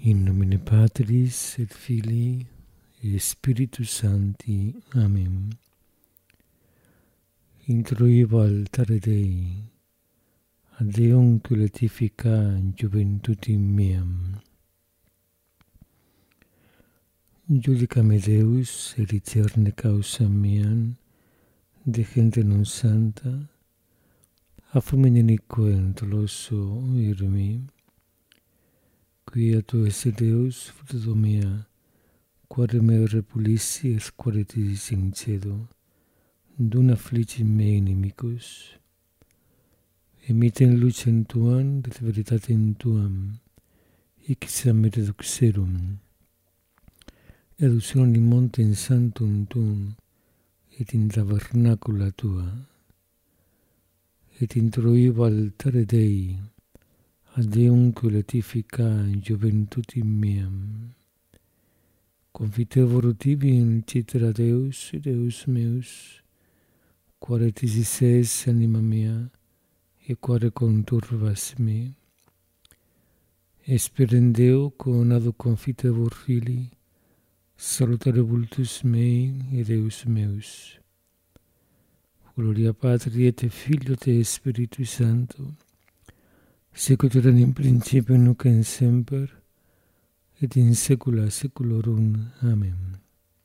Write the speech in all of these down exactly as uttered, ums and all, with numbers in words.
In nomine Patris et Filii et Spiritus Sancti. Amen. Introivo altare Dei, ad Deum letifica juventutim meam. Judicame Deus, et riterne causam meam, de gente non santa, a fulminenique doloso irmi, quia tu esse Deus, fruto mea, quare me repulissi et quare ti sincedo, dum afflici me inimicus, emiten lucem tuam, et veritatem tuam, hic samet eduxerum, eductionem in montem sanctum tuum, et in tabernacula tua, et introivo altare Dei, ad Deum letifica juventutim meam. Confitevor tibi in citra Deus, Deus meus, quare tibi ses anima mea, e quare conturvas me. Esperem Deo, conado confitevor fili, salutare vultus mei e Deus meus. Gloria Patri et Filio et Spiritus Sancto, sicut erat in principio nunc et semper, et in saecula saeculorum. Amen.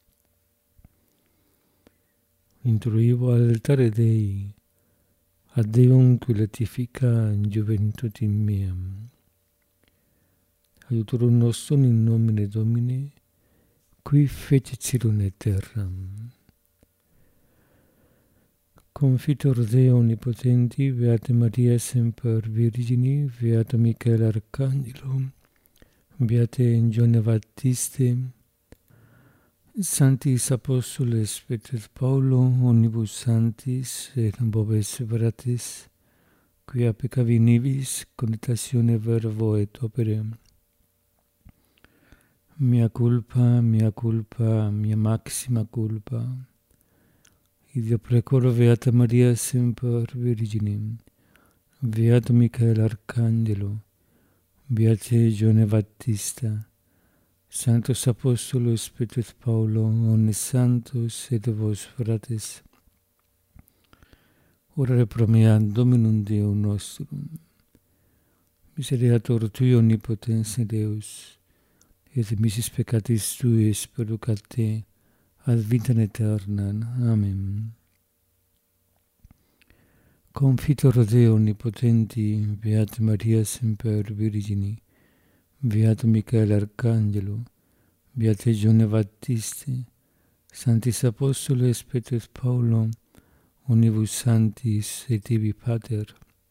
Introivo altare Dei, ad Deum letifica juventutim meam. Aiutorum nostrum in nomine Domini, qui fecit cielum et terram. Confitor Deo omnipotenti, Beata Maria semper Virgini, Beato Michael Arcangelo, Beate Gione Baptiste, Sanctis Apostoles Peter Paulo, omnibus sanctis et nobis fratres, quia peccavi nibis, conitatione verbo et opere. Mea culpa, mea culpa, mea maxima culpa. Ideo precoro Beata Maria semper Virginim, Beato Michael Arcangelo, Beate Gione Baptista, Sanctos Apostolos Peter Paulo, omnes santos et vos fratres, orare pro mea Dominum Deum nostrum. Misereatur Tui omnipotens Deus, et missis peccatis Tuis perducat te, ad vitam aeternam. Amen. Confitor Deo omnipotenti, Beata Maria semper Virgini, Beato Michael Arcangelo, Beate Gione Baptiste, Sanctis Apostoles Peter Paulo, omnibus sanctis et tibi Pater,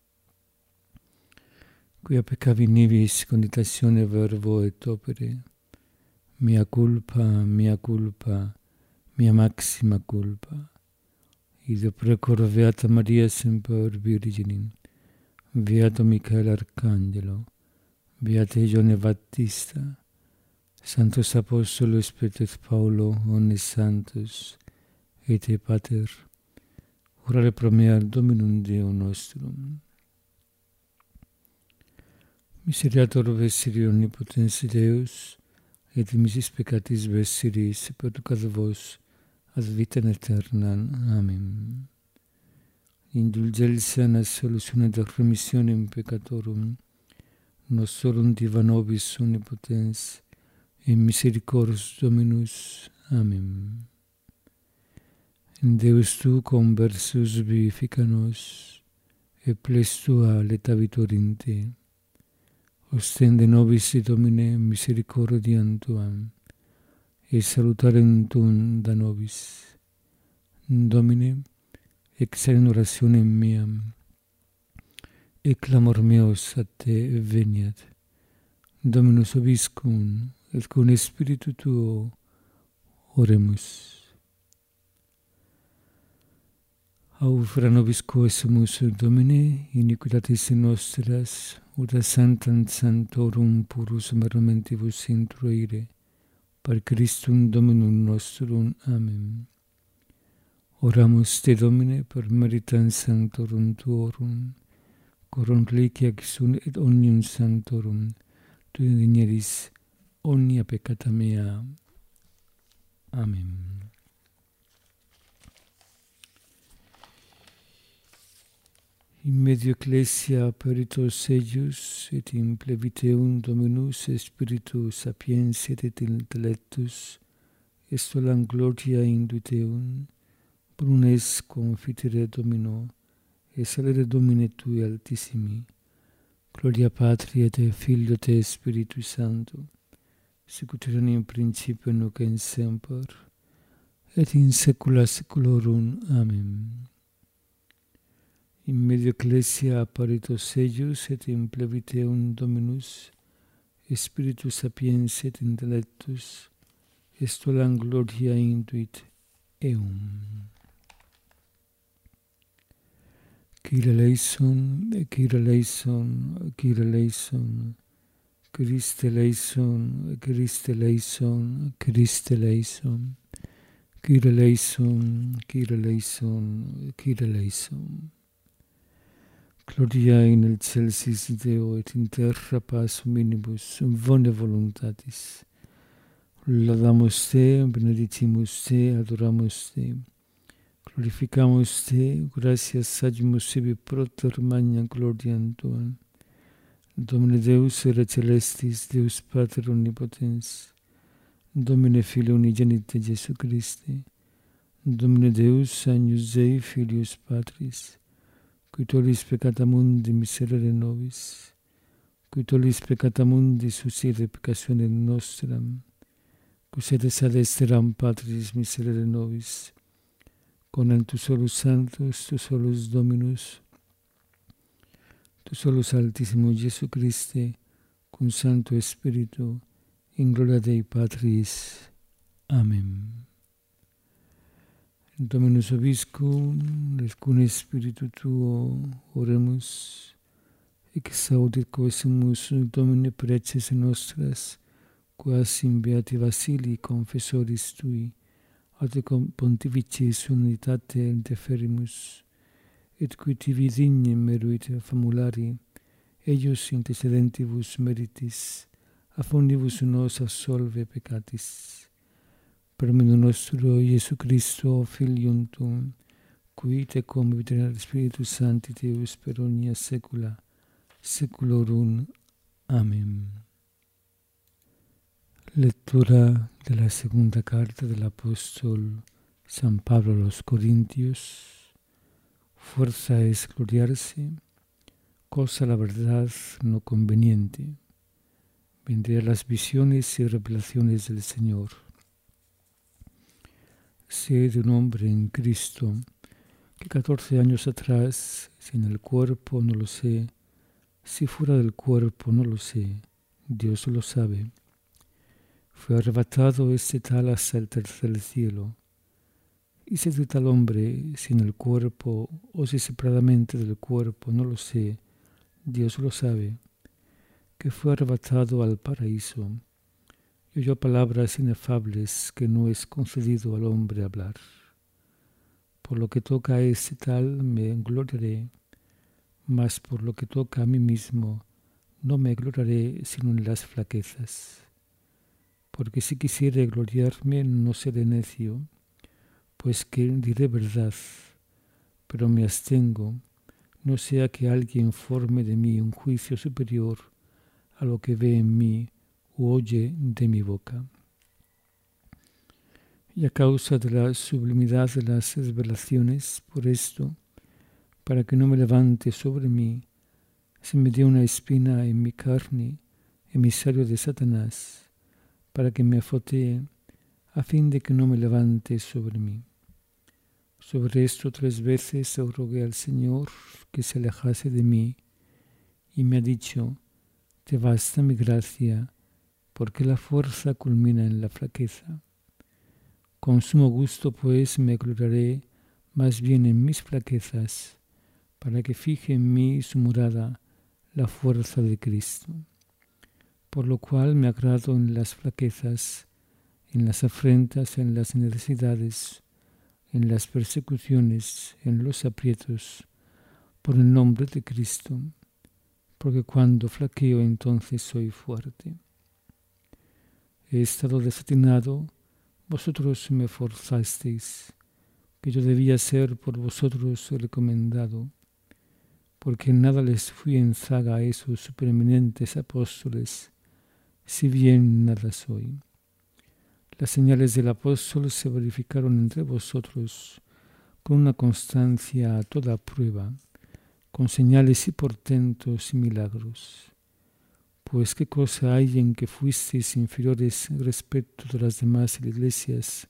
quia peccavi nibis conitatione verbo et opere, mea culpa, mea culpa, mea maxima culpa. Ideo precoro Beata Maria semper Virginim, Beato Michael Arcangelo, Beate Gione Baptista, Sanctos Apostolos Peter Paulo, omnes santos, et te Pater, orare pro mea Dominum Deum nostrum. Misereatur vestri omnipotens Deus, et missis peccatis vestris perducat vos, ad vitam aeternam. Amen. Indulgentia et solutione et remissionem peccatorum, nostrorum diva nobis omnipotens, et misericors Dominus. Amen. In Deus tu conversus vivifica nos, et ples tua letavitur in te. Ostende nobis, Domine, misericordiam tuam, et salutarem tuum da nobis. Domine, exercen orationem meam, et clamor meos a te veniat. Dominus vobiscum, et cum Spiritu tuo oremus. Au fra nobis quesumus, Domine, iniquitatis nostras, ut a sanctam sanctorum purus mermentibus introire, per Christum Dominum nostrum. Amen. Oramus te, Domine, per meritam sanctorum tuorum, corum reliquiae sunt et omnium sanctorum, tu digneris omnia peccata mea. Amen. In medio ecclesia peritos eius, et in plebiteum Dominus Spiritus sapientia et intellectus, estolam gloria induiteum, brunes confitere Domino, et salere Domine Tui altissimi, gloria Patri et Filio et Spiritus Sancto, sicut erat in principio nunc et in semper, et in saecula saeculorum. Amen. In medio ecclesia apparitos eius, et in plebiteum Dominus Spiritus sapientia et intellectus, estolam gloria induit eum. Kyrie eleison, Kyrie eleison, Kyrie eleison, Christe eleison, Christe eleison, Christe eleison, Kyrie eleison, Kyrie eleison, Kyrie eleison. Gloria in excelsis Deo et in terra paz hominibus, bone voluntatis. Laudamus Te, benedicimus Te, adoramus Te. Glorificamus Te, gratias sagimus sibi proter magna gloriam Tuam. Domine Deus ere celestis, Deus Pater omnipotens, Domine Filio unigenite Jesu Christi, Domine Deus agnus Dei Filius Patris, qui tollis peccata mundi miserere nobis, qui tollis peccata mundi suscite peccatione nostram, qui sedes ad esteram Patris miserere nobis, con tu solus Sanctus, tu solus Dominus, tu solus Altissimo Jesu Christe, cum Sancto Spiritu, in gloria Dei Patris. Amen. Dominus Vobiscum, et cum Spiritu Tuo, oremus, exaudit quesimus Domine preces nostras, quas in beati Vasilii confessoris Tui, ad pontifices unitate deferimus, et qui tibi dignem meruit famulari, eius intercedentibus meritis, affundibus nos absolve peccatis. Per meno nostro Iesu Christo, Filium Tuum, qui te conviterat Spiritus Sancti Deus per omnia saecula saeculorum. Amen. Lectura de la segunda carta del apóstol San Pablo a los Corintios. Fuerza es gloriarse, cosa la verdad no conveniente. Vendré las visiones y revelaciones del Señor. Sé de un hombre en Cristo que catorce años atrás, si en el cuerpo no lo sé, si fuera del cuerpo no lo sé, Dios lo sabe. Fue arrebatado este tal hasta el tercer cielo. Y sé de tal hombre, si en el cuerpo o si separadamente del cuerpo no lo sé, Dios lo sabe, que fue arrebatado al paraíso y oyó palabras inefables que no es concedido al hombre hablar. Por lo que toca a este tal me gloriaré, mas por lo que toca a mí mismo no me gloriaré sino en las flaquezas. Porque si quisiera gloriarme no seré necio, pues que diré verdad, pero me abstengo, no sea que alguien forme de mí un juicio superior a lo que ve en mí o oye de mi boca. Y a causa de la sublimidad de las revelaciones, por esto, para que no me levante sobre mí, se me dio una espina en mi carne, emisario de Satanás, para que me azotee, a fin de que no me levante sobre mí. Sobre esto tres veces rogué al Señor que se alejase de mí, y me ha dicho, te basta mi gracia, porque la fuerza culmina en la flaqueza. Con sumo gusto, pues, me gloriaré más bien en mis flaquezas, para que fije en mí su morada la fuerza de Cristo. Por lo cual me agrado en las flaquezas, en las afrentas, en las necesidades, en las persecuciones, en los aprietos, por el nombre de Cristo, porque cuando flaqueo entonces soy fuerte. he estado desatinado, vosotros me forzasteis, que yo debía ser por vosotros recomendado, porque en nada les fui en zaga a esos supereminentes apóstoles, si bien nada soy. Las señales del apóstol se verificaron entre vosotros con una constancia a toda prueba, con señales y portentos y milagros. Pues qué cosa hay en que fuisteis inferiores respecto de las demás iglesias,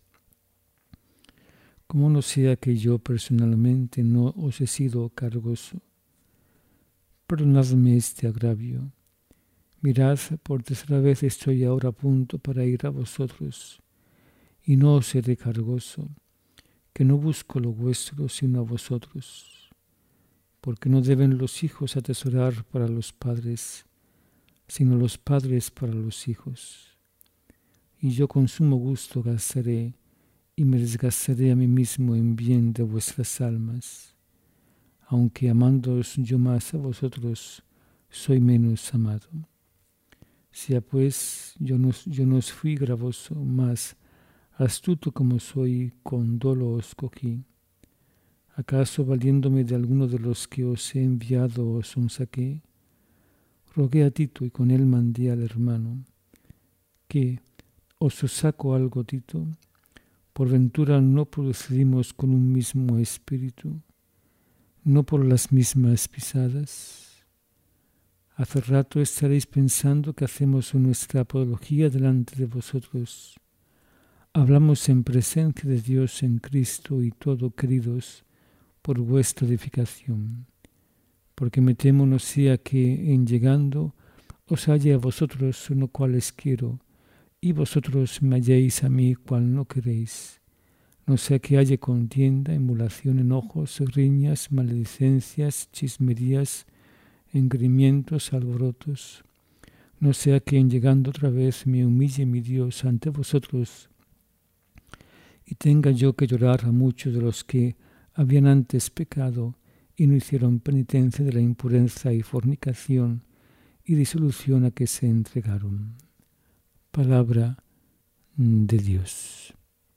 como no sea que yo personalmente no os he sido cargoso. Perdonadme este agravio. Mirad, por tercera vez estoy ahora a punto para ir a vosotros, y no os seré cargoso, que no busco lo vuestro sino a vosotros, porque no deben los hijos atesorar para los padres, sino los padres para los hijos. Y yo con sumo gusto gastaré y me desgastaré a mí mismo en bien de vuestras almas, aunque amándoos yo más a vosotros, soy menos amado. Sea pues, yo no, yo no os fui gravoso, mas astuto como soy, con dolo os cogí. ¿Acaso valiéndome de alguno de los que os he enviado os sonsaqué? Rogué a Tito y con él mandé al hermano. ¿Qué? ¿Os saco algo, Tito? ¿Por ventura no procedimos con un mismo espíritu? ¿No por las mismas pisadas? Hace rato estaréis pensando que hacemos nuestra apología delante de vosotros. Hablamos en presencia de Dios en Cristo y todo, queridos, por vuestra edificación. Porque me temo no sea que en llegando os halle a vosotros lo cual les quiero, y vosotros me halléis a mí cual no queréis. No sea que haya contienda, emulación, enojos, riñas, maledicencias, chismerías, engrimientos, alborotos. No sea que en llegando otra vez me humille mi Dios ante vosotros y tenga yo que llorar a muchos de los que habían antes pecado y no hicieron penitencia de la impureza y fornicación y disolución a que se entregaron. Palabra de Dios.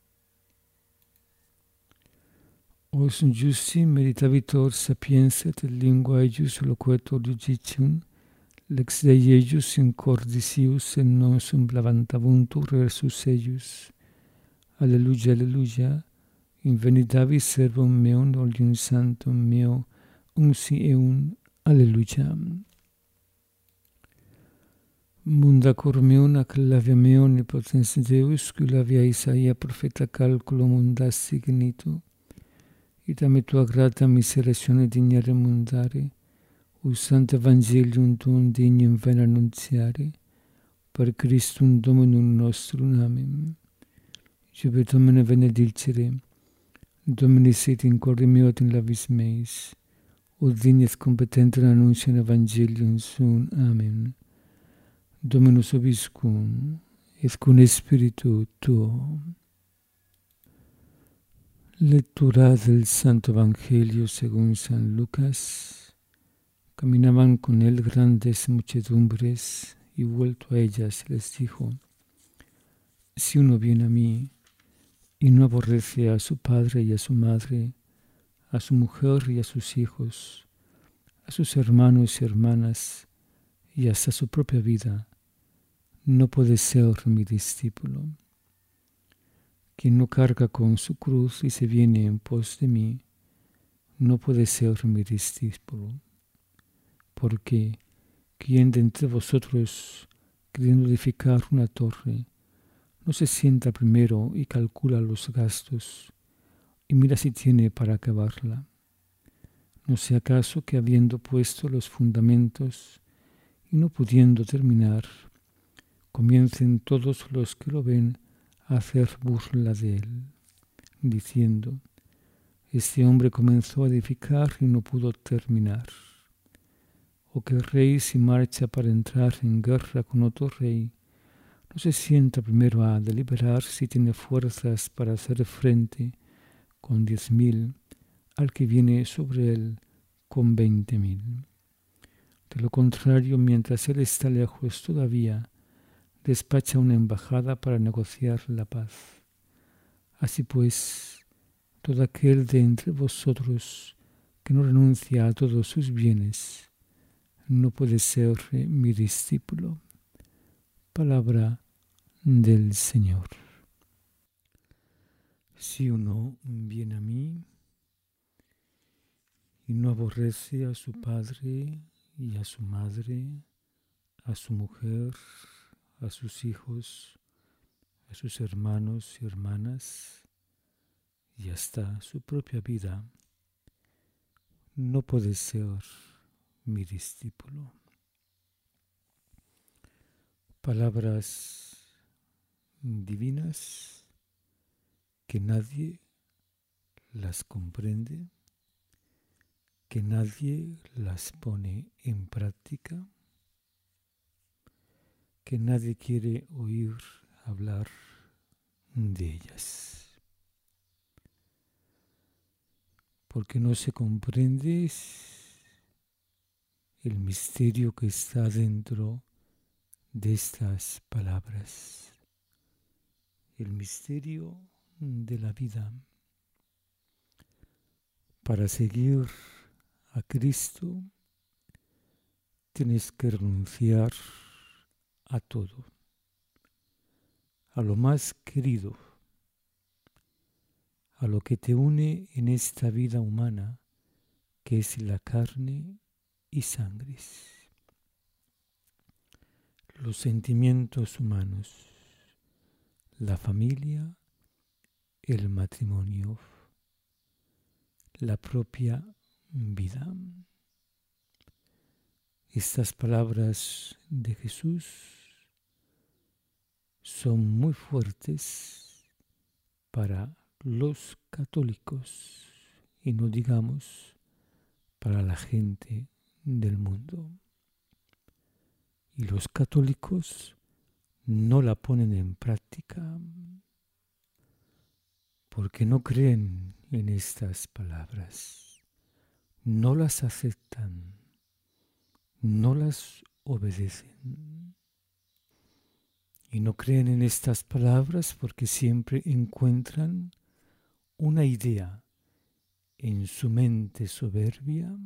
Os justi meditavitor sapienza et lingua eius loquetur judicium, lex Dei eius in cordisius et non sumplavantavuntur versus eius. Alleluia, alleluia, invenitavis servum meum olium santum meo, unsi eum, alleluia. Munda cor meum ac lavia meo nipotens Deus, qui lavia Isaia profeta calculo mundas signitu, ita me tua grata miseratione dignare mundare, usant evangelium tuum dignum ven annunziare, per Christum Dominum nostrum. Amen. Jube Domine benedicere, Domini sit in corde meo et in labis meis, ut dignes competenter annuntiam evangelium suum. Amen. Dominus vobiscum, et cum spiritu tuo. Lectura del Santo Evangelio según San Lucas. Caminaban con él grandes muchedumbres, y vuelto a ellas les dijo: Si uno viene a mí y no aborrece a su padre y a su madre, a su mujer y a sus hijos, a sus hermanos y hermanas, y hasta su propia vida, no puede ser mi discípulo. Quien no carga con su cruz y se viene en pos de mí, no puede ser mi discípulo. Porque quien de entre vosotros, queriendo edificar una torre, no se sienta primero y calcula los gastos, y mira si tiene para acabarla. No sea acaso que habiendo puesto los fundamentos y no pudiendo terminar, comiencen todos los que lo ven a hacer burla de él, diciendo: este hombre comenzó a edificar y no pudo terminar. O que el rey, si marcha para entrar en guerra con otro rey, no se sienta primero a deliberar si tiene fuerzas para hacer frente con diez mil al que viene sobre él con veinte mil. De lo contrario, mientras él está lejos todavía, despacha una embajada para negociar la paz. Así pues, todo aquel de entre vosotros que no renuncia a todos sus bienes, no puede ser mi discípulo. Palabra del Señor. Si uno viene a mí y no aborrece a su padre y a su madre, a su mujer, a sus hijos, a sus hermanos y hermanas, y hasta su propia vida, no puede ser mi discípulo. Palabras divinas que nadie las comprende, que nadie las pone en práctica, que nadie quiere oír hablar de ellas. Porque no se comprende el misterio que está dentro de estas palabras, el misterio de la vida. Para seguir a Cristo tienes que renunciar a todo, a lo más querido, a lo que te une en esta vida humana, que es la carne y sangre, los sentimientos humanos, la familia, el matrimonio, la propia vida. Estas palabras de Jesús son muy fuertes para los católicos y no digamos para la gente del mundo. Y los católicos no la ponen en práctica porque no creen en estas palabras, no las aceptan, no las obedecen. Y no creen en estas palabras porque siempre encuentran una idea en su mente soberbia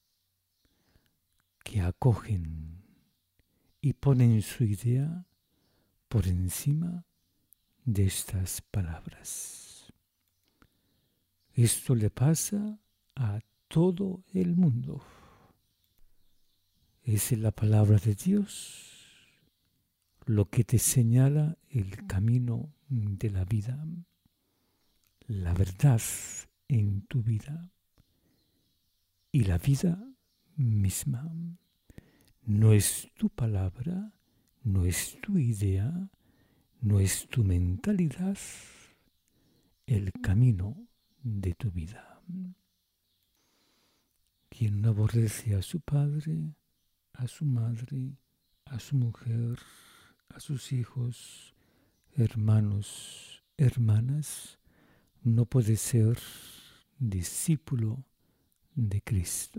que acogen y ponen su idea por encima de estas palabras. Esto le pasa a todo el mundo. Es la palabra de Dios lo que te señala el camino de la vida, la verdad en tu vida y la vida misma. No es tu palabra, no es tu idea, no es tu mentalidad el camino de tu vida. Quien no aborrece a su padre, a su madre, a su mujer, a sus hijos, hermanos, hermanas, no puede ser discípulo de Cristo.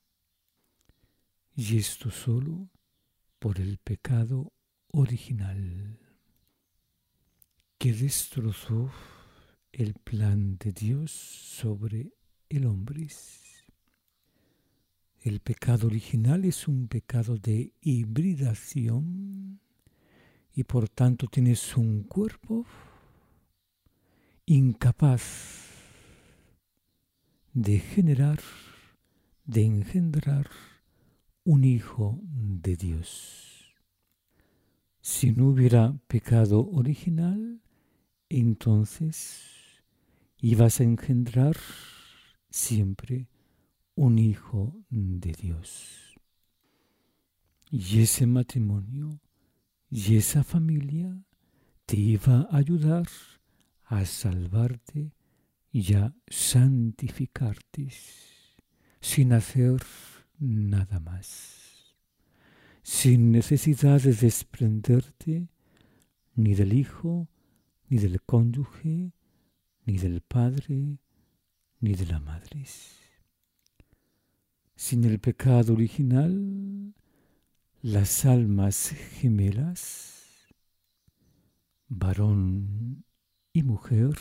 Y esto solo por el pecado original que destrozó el plan de Dios sobre el hombre. El pecado original es un pecado de hibridación y por tanto tienes un cuerpo incapaz de generar, de engendrar un hijo de Dios. Si no hubiera pecado original, entonces ibas a engendrar siempre un hijo de Dios. Y ese matrimonio y esa familia te iba a ayudar a salvarte y a santificarte sin hacer nada más, sin necesidad de desprenderte ni del hijo, ni del cónyuge, ni del padre, ni de la madre. Sin el pecado original, las almas gemelas varón y mujer,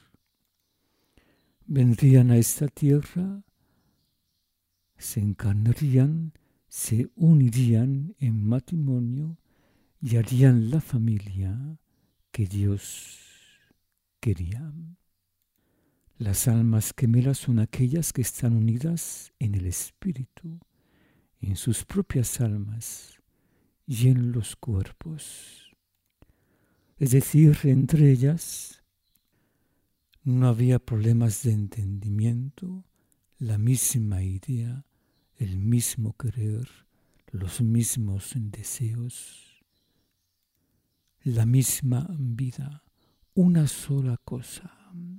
vendrían a esta tierra, se encarnarían, se unirían en matrimonio y harían la familia que Dios quería. Las almas gemelas son aquellas que están unidas en el espíritu, en sus propias almas y en los cuerpos. Es decir, entre ellas no había problemas de entendimiento, la misma idea, el mismo querer, los mismos deseos, la misma vida, una sola cosa.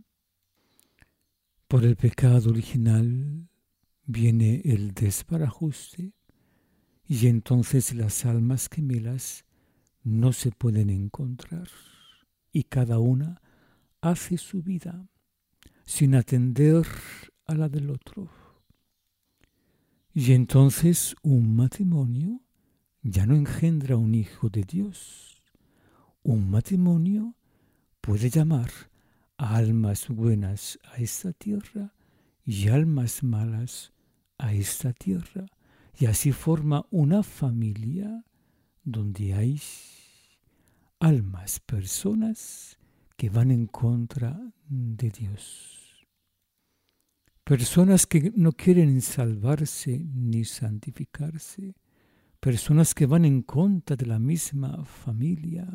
Por el pecado original viene el desbarajuste y entonces las almas gemelas no se pueden encontrar y cada una hace su vida sin atender a la del otro. Y entonces un matrimonio ya no engendra un hijo de Dios. Un matrimonio puede llamar a almas buenas a esta tierra y almas malas a esta tierra. Y así forma una familia donde hay almas, personas que van en contra de Dios. Personas que no quieren salvarse ni santificarse. Personas que van en contra de la misma familia.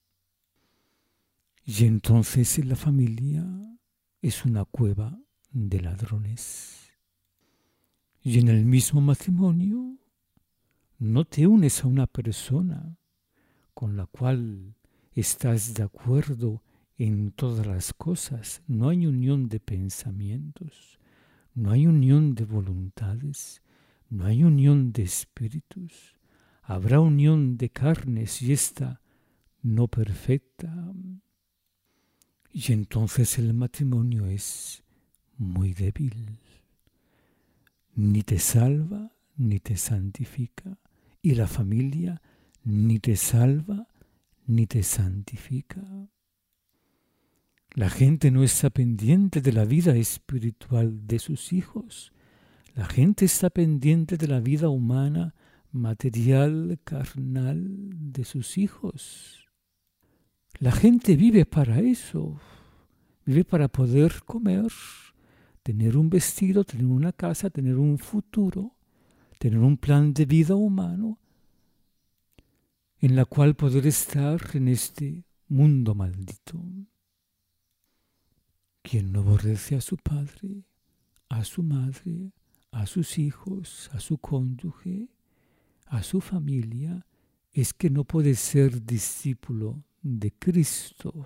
Y entonces la familia es una cueva de ladrones. Y en el mismo matrimonio no te unes a una persona con la cual estás de acuerdo en todas las cosas. No hay unión de pensamientos, no hay unión de voluntades, no hay unión de espíritus. Habrá unión de carnes y esta no perfecta. Y entonces el matrimonio es muy débil. Ni te salva, ni te santifica. Y la familia ni te salva, ni te santifica. La gente no está pendiente de la vida espiritual de sus hijos. La gente está pendiente de la vida humana, material, carnal de sus hijos. La gente vive para eso, vive para poder comer, tener un vestido, tener una casa, tener un futuro, tener un plan de vida humano en la cual poder estar en este mundo maldito. Quien no aborrece a su padre, a su madre, a sus hijos, a su cónyuge, a su familia, es que no puede ser discípulo de Cristo.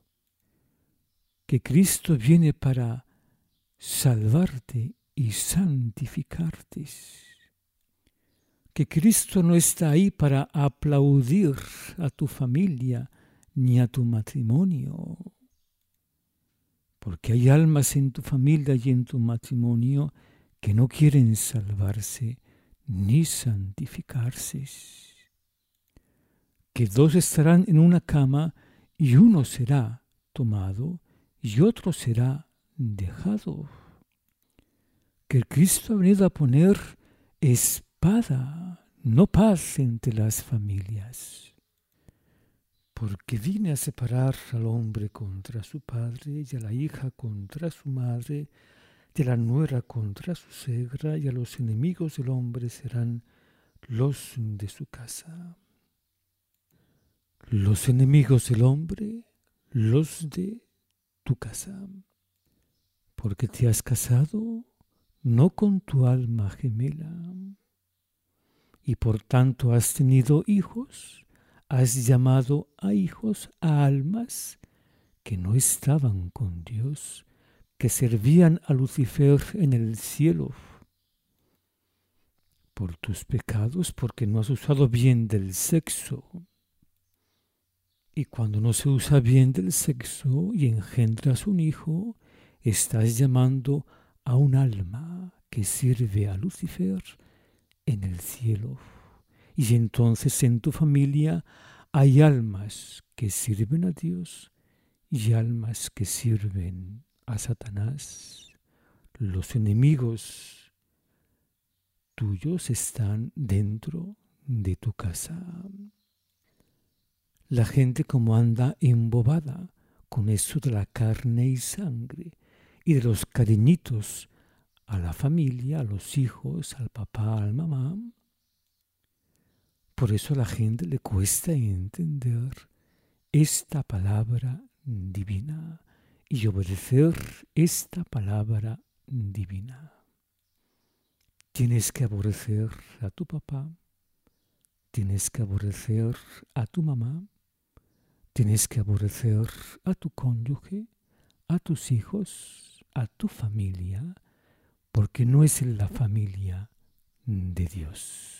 Que Cristo viene para salvarte y santificarte. Que Cristo no está ahí para aplaudir a tu familia ni a tu matrimonio. Porque hay almas en tu familia y en tu matrimonio que no quieren salvarse ni santificarse. Que dos estarán en una cama y uno será tomado y otro será dejado. Que Cristo ha venido a poner espada, no paz entre las familias. Porque vine a separar al hombre contra su padre y a la hija contra su madre y a la nuera contra su suegra y a los enemigos del hombre serán los de su casa. Los enemigos del hombre, los de tu casa. Porque te has casado no con tu alma gemela y por tanto has tenido hijos, has llamado a hijos a almas que no estaban con Dios, que servían a Lucifer en el cielo. Por tus pecados, porque no has usado bien del sexo. Y cuando no se usa bien del sexo y engendras un hijo, estás llamando a un alma que sirve a Lucifer en el cielo. Y entonces en tu familia Hay almas que sirven a Dios y almas que sirven a Satanás. Los enemigos tuyos están dentro de tu casa. La gente como anda embobada con eso de la carne y sangre y de los cariñitos a la familia, a los hijos, al papá, a la mamá. Por eso a la gente le cuesta entender esta palabra divina y obedecer esta palabra divina. Tienes que aborrecer a tu papá, tienes que aborrecer a tu mamá, tienes que aborrecer a tu cónyuge, a tus hijos, a tu familia, porque no es la familia de Dios.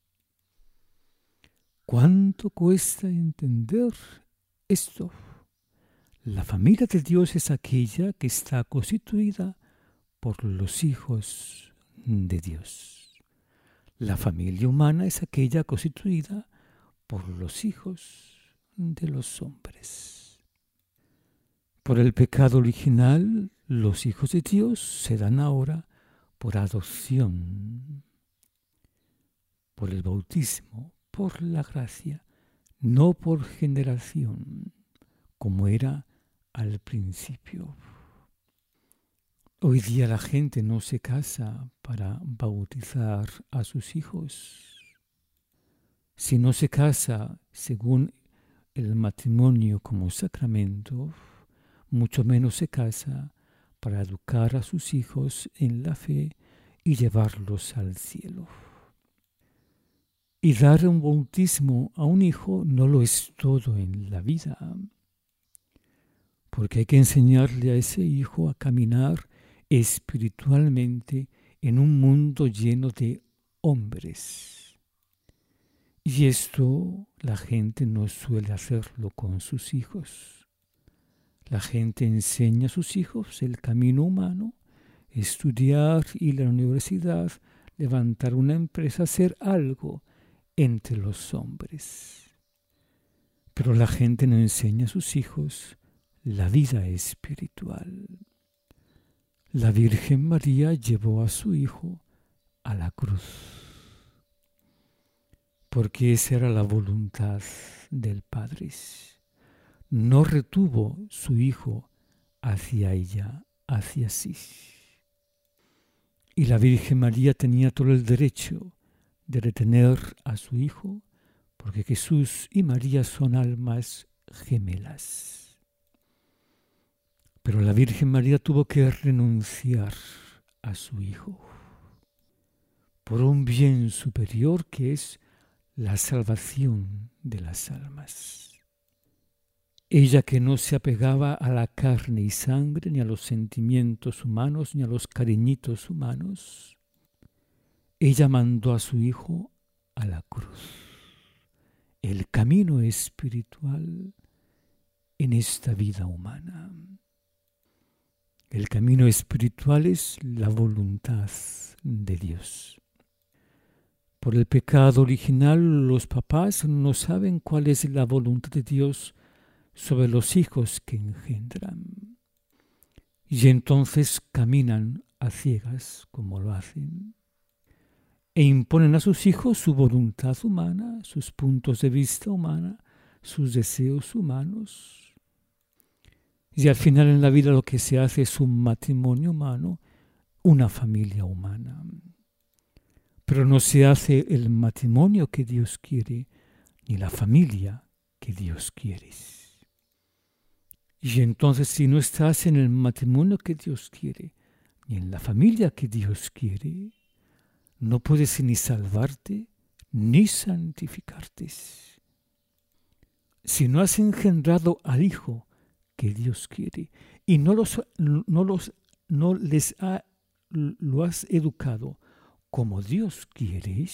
¿Cuánto cuesta entender esto? La familia de Dios es aquella que está constituida por los hijos de Dios. La familia humana es aquella constituida por los hijos de los hombres. Por el pecado original, los hijos de Dios se dan ahora por adopción, por el bautismo, por la gracia, no por generación, como era al principio. Hoy día la gente no se casa para bautizar a sus hijos. Si no se casa según el matrimonio como sacramento, mucho menos se casa para educar a sus hijos en la fe y llevarlos al cielo. Y dar un bautismo a un hijo no lo es todo en la vida, porque hay que enseñarle a ese hijo a caminar espiritualmente en un mundo lleno de hombres. Y esto la gente no suele hacerlo con sus hijos. La gente enseña a sus hijos el camino humano, estudiar, ir a la universidad, levantar una empresa, hacer algo entre los hombres. Pero la gente no enseña a sus hijos la vida espiritual. La Virgen María llevó a su hijo a la cruz, porque esa era la voluntad del Padre. No retuvo su hijo hacia ella, hacia sí. Y la Virgen María tenía todo el derecho de retener a su hijo, porque Jesús y María son almas gemelas. Pero la Virgen María tuvo que renunciar a su hijo por un bien superior que es la salvación de las almas. Ella, que no se apegaba a la carne y sangre, ni a los sentimientos humanos, ni a los cariñitos humanos, ella mandó a su hijo a la cruz. El camino espiritual en esta vida humana. El camino espiritual es la voluntad de Dios. Por el pecado original, los papás no saben cuál es la voluntad de Dios sobre los hijos que engendran. Y entonces caminan a ciegas, como lo hacen, e imponen a sus hijos su voluntad humana, sus puntos de vista humana, sus deseos humanos. Y al final en la vida lo que se hace es un matrimonio humano, una familia humana. Pero no se hace el matrimonio que Dios quiere, ni la familia que Dios quiere. Y entonces, si no estás en el matrimonio que Dios quiere, ni en la familia que Dios quiere, no puedes ni salvarte, ni santificarte. Si no has engendrado al Hijo que Dios quiere, y no, los, no, los, no les ha, lo has educado como Dios quiere,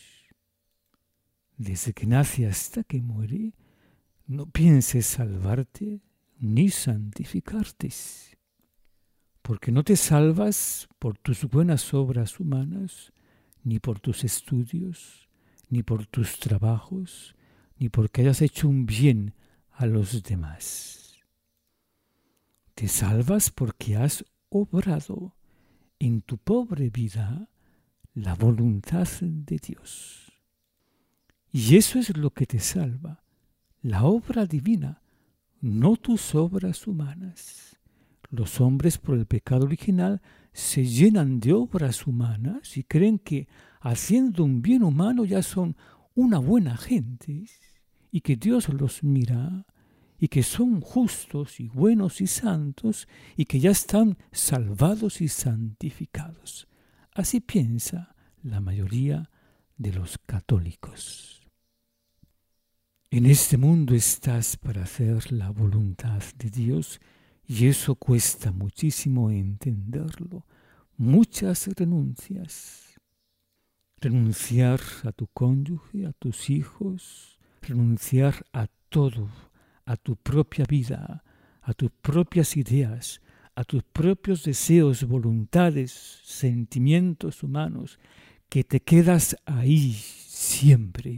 desde que nace hasta que muere, no pienses salvarte, ni santificarte, porque no te salvas por tus buenas obras humanas, ni por tus estudios, ni por tus trabajos, ni porque hayas hecho un bien a los demás. Te salvas porque has obrado en tu pobre vida la voluntad de Dios. Y eso es lo que te salva, la obra divina, no tus obras humanas. Los hombres por el pecado original se llenan de obras humanas y creen que haciendo un bien humano ya son una buena gente y que Dios los mira y que son justos y buenos y santos y que ya están salvados y santificados. Así piensa la mayoría de los católicos. En este mundo estás para hacer la voluntad de Dios y eso cuesta muchísimo entenderlo. Muchas renuncias. Renunciar a tu cónyuge, a tus hijos, renunciar a todo, a tu propia vida, a tus propias ideas, a tus propios deseos, voluntades, sentimientos humanos, que te quedas ahí siempre.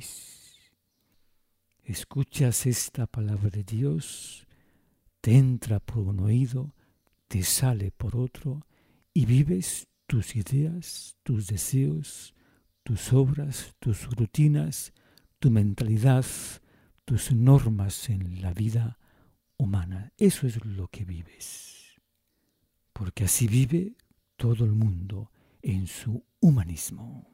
Escuchas esta palabra de Dios, te entra por un oído, te sale por otro y vives tus ideas, tus deseos, tus obras, tus rutinas, tu mentalidad, tus normas en la vida humana. Eso es lo que vives. Porque así vive todo el mundo en su humanismo.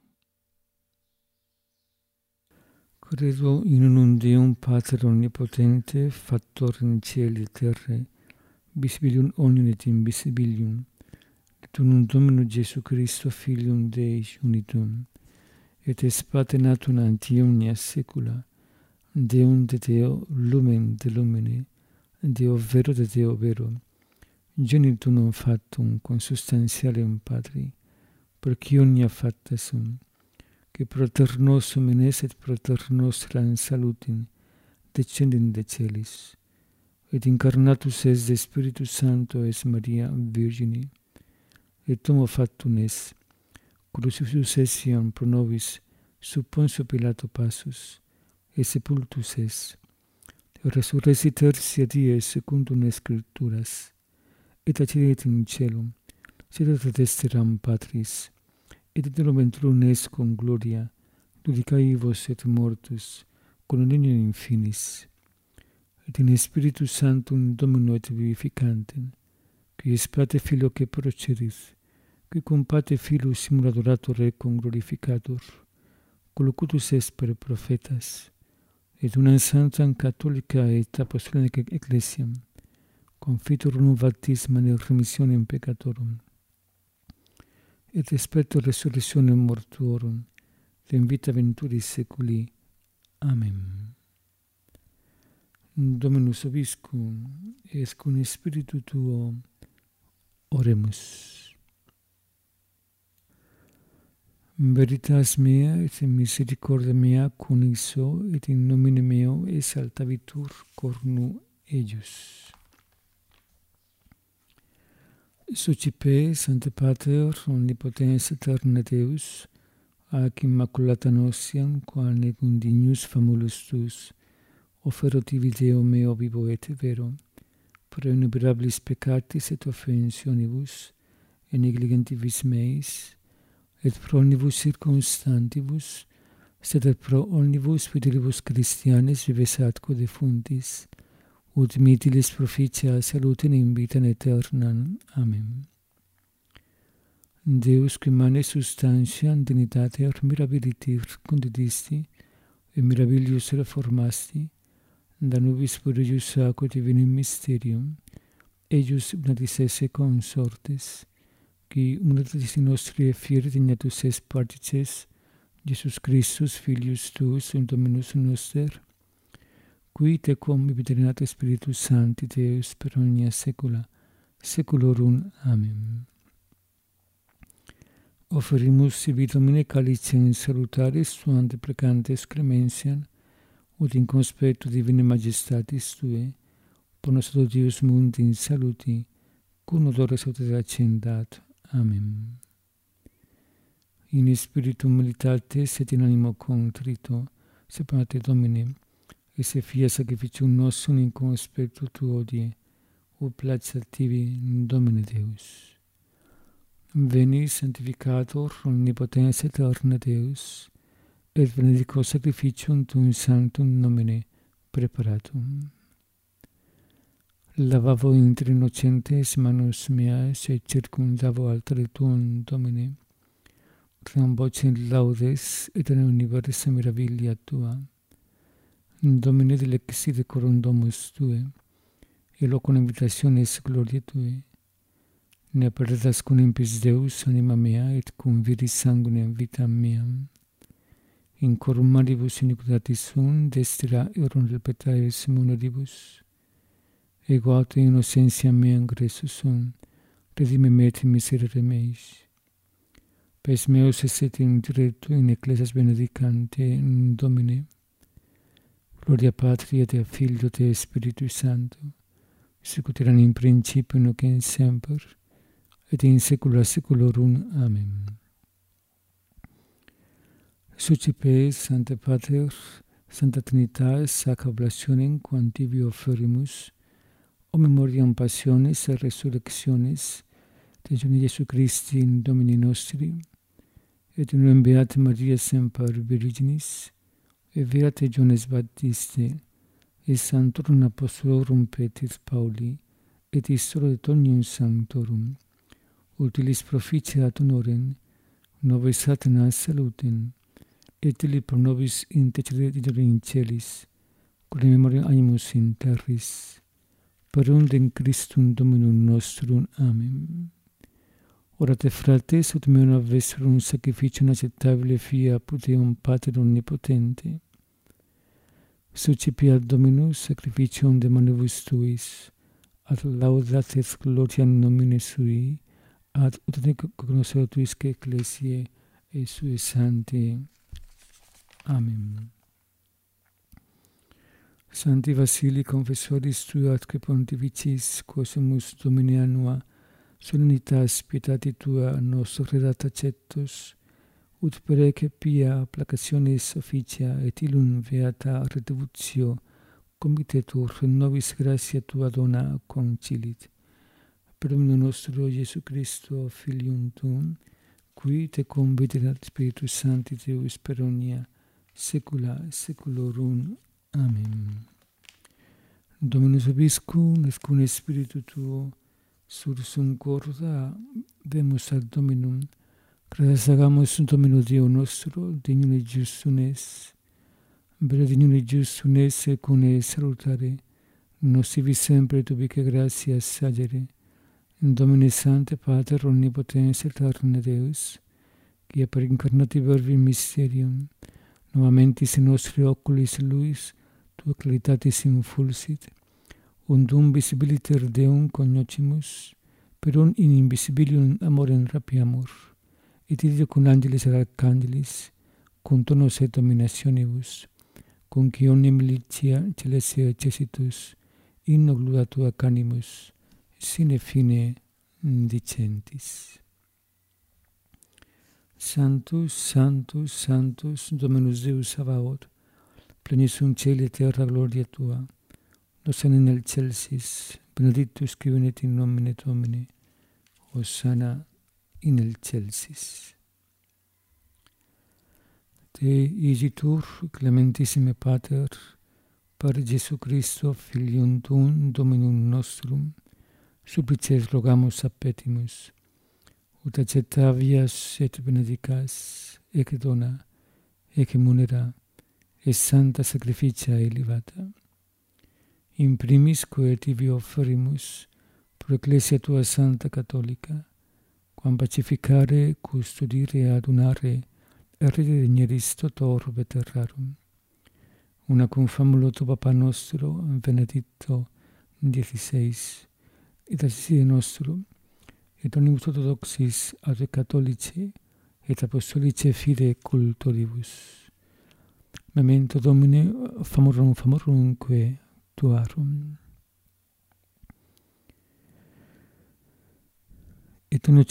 Credo in unum Deum Pater Omnipotente, Factor in Caeli et Terrae, visibilium omnium et invisibilium, et unum Dominum Iesu Christo, Filium Dei unitum, et es Pater natum ante omnia saecula, Deum de Deo, lumen de lumine, Deo vero de Deo vero, genitum non factum consubstantialem Patri, perque omnia facta sum, que proter nostrum in es et proter nostra in salutin, descendit de celis, et incarnatus es de Spiritus Sancto es Maria Virgini, et homo factum es, crucifixus essiam pro nobis sub Pontio Pilato passus, et sepultus es, et resurrexit tertia die secundum Scripturas, et accedit in caelum, sedet ad dexteram Patris, et iterum venturum est con gloria, judicaivos et mortus, conunione in finis, et in Spiritus Sanctum Domino et vivificantem, qui es Pater Filio que procedit, qui cum Pater Filius simul adorator et cum glorificator, collocutus est per prophetas, et unam sanctam catholica et apostolica ecclesiam, confitur unum baptismam et remissionem peccatorum, et expecto resurrectionem mortuorum, et in vita venturis saeculi. Amen. Dominus vobiscum, et cum spiritu tuo, oremus. Veritas mea et misericordia mea coniso, et in nomine meo exaltabitur cornu eius. Socipe, Sancte Pater, omnipotens aeterna Deus, ac immaculata nostiam, qua negum dignus famulus tus, oferotivi Deo meo vivo et vero, pro innumerabilis peccatis et offensionibus, et negligentibus meis, et pro omnibus circumstantibus, sed et pro omnibus fidelibus Christianis vives atque defuntis, ut mitilis proficia salutem in vitam aeternam. Amen. Deus qui mane substantiam dignitatem mirabilitir condidisti, et mirabilius reformasti, da nubis purius aqua divinum mysterium, eius ignatis esse consortes, qui unitatis nostri fieri dignatus est partices, Iesus Christus, Filius tuus, in Dominus noster, qui tecum ibiterinat Spiritus Sancti Deus per omnia saecula, saeculorum. Amen. Offerimus sibi Domine calicem salutaris tuam deprecantes clemensiam, ut in conspectu divinae majestatis Tue, ponos ad Deus mundi in saluti, cum odore salutate accendat. Amen. In spiritum militatis et in animo contrito, separate Domine, e se fia sacrificium nostrum in conspectu tuo die, o placet tibi, Domine Deus. Veni sanctificator omnipotens aeterna Deus, et benedico sacrificium tuum sanctum nomine preparatum. Lavavo inter innocentes manus meas, et circumdavo altare tuum, Domine, Ream vocem laudes, et in universa meravilia tua. Domine dilexit corum domus tue, e locum invitationis gloriae tue. Ne perdas cum impis Deus anima mea, et cum viris sanguinem vitam meam. In corum maribus iniquitatis sunt, destira erum repetaris muniribus. Ego auto innocentia mea ingressus sunt, redime me et miserere meis. Pes meus esset in diretto in ecclesias benedicante, Domine, gloria Patri et Filio et Spiritui Sancto, sicut erat in principio nunc et semper, et in saecula saeculorum. Amen. Sucipe, Sancte Pater, Sancta Trinitas, sacra oblationem, quam tibi offerimus, o memoriam passionis et resurrectionis, de Iesu Christi, Domini nostri, et in Beata Maria semper Virginis, et Beate Johannes Baptiste, et Sanctorum Apostolorum Petris Pauli, et Historia de omnium sanctorum, utilis proficiat honorem, nobis Satanas salutem, et illi pro nobis intercedere in celis, cum memoriam animus in terris, per undem Christum Dominum nostrum. Amen. Orate frates, ut meum vesserum sacrificium acceptabile fia apud Deum Pater omnipotente. Sucipiat Dominus sacrificium de manibus tuis, ad laudat et gloria nomine sui, ad ut cognoscetur tuisque ecclesiae et sue sancti. Amen. Sancti Vasili, confessoris tui atque pontificis, quosumus Domini annua, solennitas pietati tua nos redat acceptus, ut perece pia placationis officia et illum beata retributio comitetur nobis gratia tua dona concilit. Per Domino nostro Iesu Christo, Filium tuum, qui te conviterat Spiritus Sancti Deus per omnia saecula saeculorum. Amen. Dominus vobiscum, et cum Spiritu tuo, sursum corda, vemus ad Dominum, gratias agamus Domino Deo nostro, dignum et justum es, vera dignum et justum es, et cum salutare, nos ibi sempre et ubique gratias sagere, in Domine Sancte Pater omnipotens aeterna Deus, quia per incarnati verbi mysterium, novamentis in nostri oculis luis, tua claritatis infulsit, undum visibiliter Deum cognoscimus, per un in invisibilium amorem rapiamur, et ideo cum angelis et archangelis, cum tonos et dominationibus, cum qui omnia militia celestia cessitus, in oglula tua canimus, sine fine dicentis. Sanctus, Sanctus, Sanctus, Dominus Deus Sabaoth, plenis sunt caeli et terra gloria tua, nos in excelsis, benedictus qui venit in nomine Domini, Hosanna in excelsis. Te igitur, clementissime Pater, per Iesu Christo, Filium tuum, Dominum nostrum, supplices rogamus appetimus, ut accettavias et benedicas, ec dona, ec munera, et santa sacrificia elevata. In primis quae tibi offerimus, pro ecclesia tua santa catholica, quam pacificare, custodire, adunare, et redeneris totor veterrarum. Una cum famulo tu Papa nostro, Benedicto diciseis, et assiside nostro, et omnibus orthodoxis ad catholici, et apostolici fide cultoribus. Memento Domine, famorum famorumque tuarum. Et uno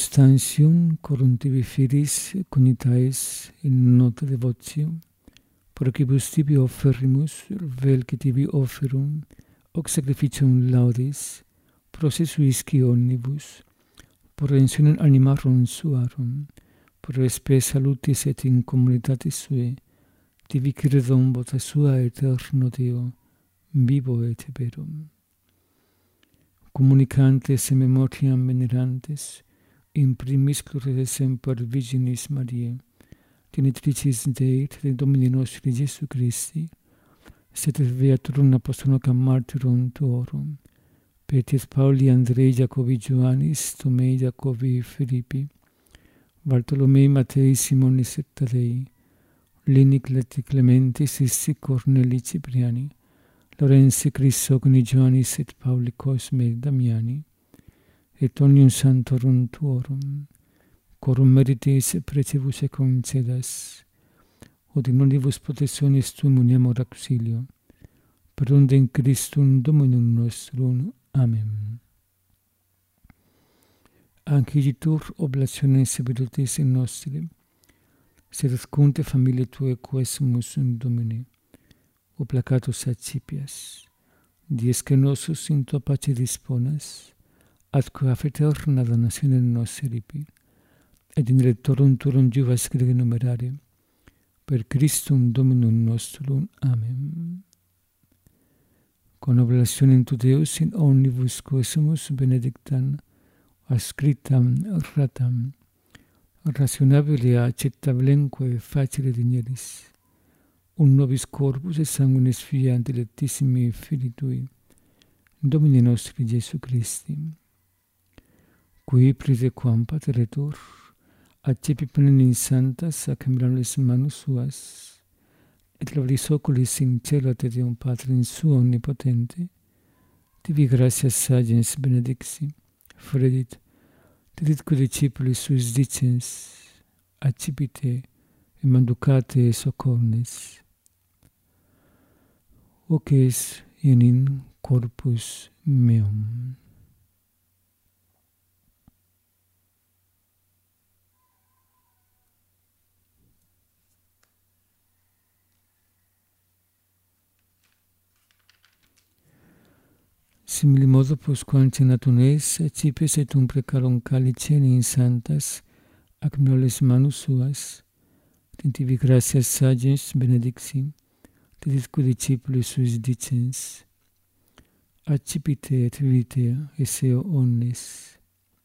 circumstantium corum tibi firis cogitaes in nota devotium, Procibus tibi offerimus, vel que tibi offerum, hoc sacrificium laudis, processuisci omnibus, por redemptionem animarum suarum, por spe salutis et in communitatis sui, tibi credum vota sua eterno Deo, vivo et verum. Communicantes e memoriam venerantes, in primis gloriae semper Virginis Mariae, Genitricis Dei, et Domini nostri Iesu Christi, sed Beaturum Apostolum Martyrum tuorum, Petis Pauli, Andrei, Jacobi, Ioannis, Tomei, Jacobi, Filippi, Bartolomei, Matei, Simonis et Tadei, Lini, Cleti, Clementi, Sissi, Corneli, Cipriani, Lorenzi, Chrysogoni, Ioannis et Pauli, Cosme, Damiani, et omnium santorum tuorum, corum meritis et precibus e concedas, od in omnibus protectionis tuum uniamur auxilio, per unde in Christum Dominum nostrum. Amen. Anciditur oblationem severutis in nostri, sed ascunte familiae tuae quesumus in Domine, o placatus accipias, dies que nosus in tua pace disponas, atque a eterna damnatione nostri ripi, et in electorum turum juvas grege numerare, per Christum Dominum nostrum. Amen. Con oblationem tu Deus in omnibus quesumus benedictam, ascritam ratam, rationabile acceptablenque facile digneris, un nobis corpus et sanguinis fiat dilectissimi Filii Tui, Domini nostri Iesu Christi, qui pritequam Pateretur, accepi pleni santas ac memorabilis manus suas, et gloris oculis in cielo et Deum Patrim suo omnipotente, tibi gratias sagens benedixi, fredit, teditque discipulis suis dicens, accipite, et manducate socornes, hoc es in corpus meum. Simili modo postquam cenatum es, accipes et um precarum calicem in santas, ac memorabilis manus suas, tibi gratias sagens benedixi, teditque discipulis suis dicens, accipite et vivite esse omnes.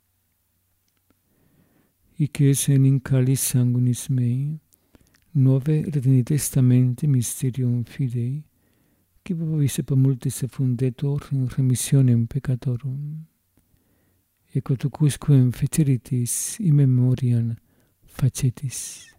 Hic es in calis sanguinis mei, nove retini testamente mysterium fidei, qui vobis et multis effundetur in remissionem peccatorum. Ecco tucusquem feceritis in memoriam facetis.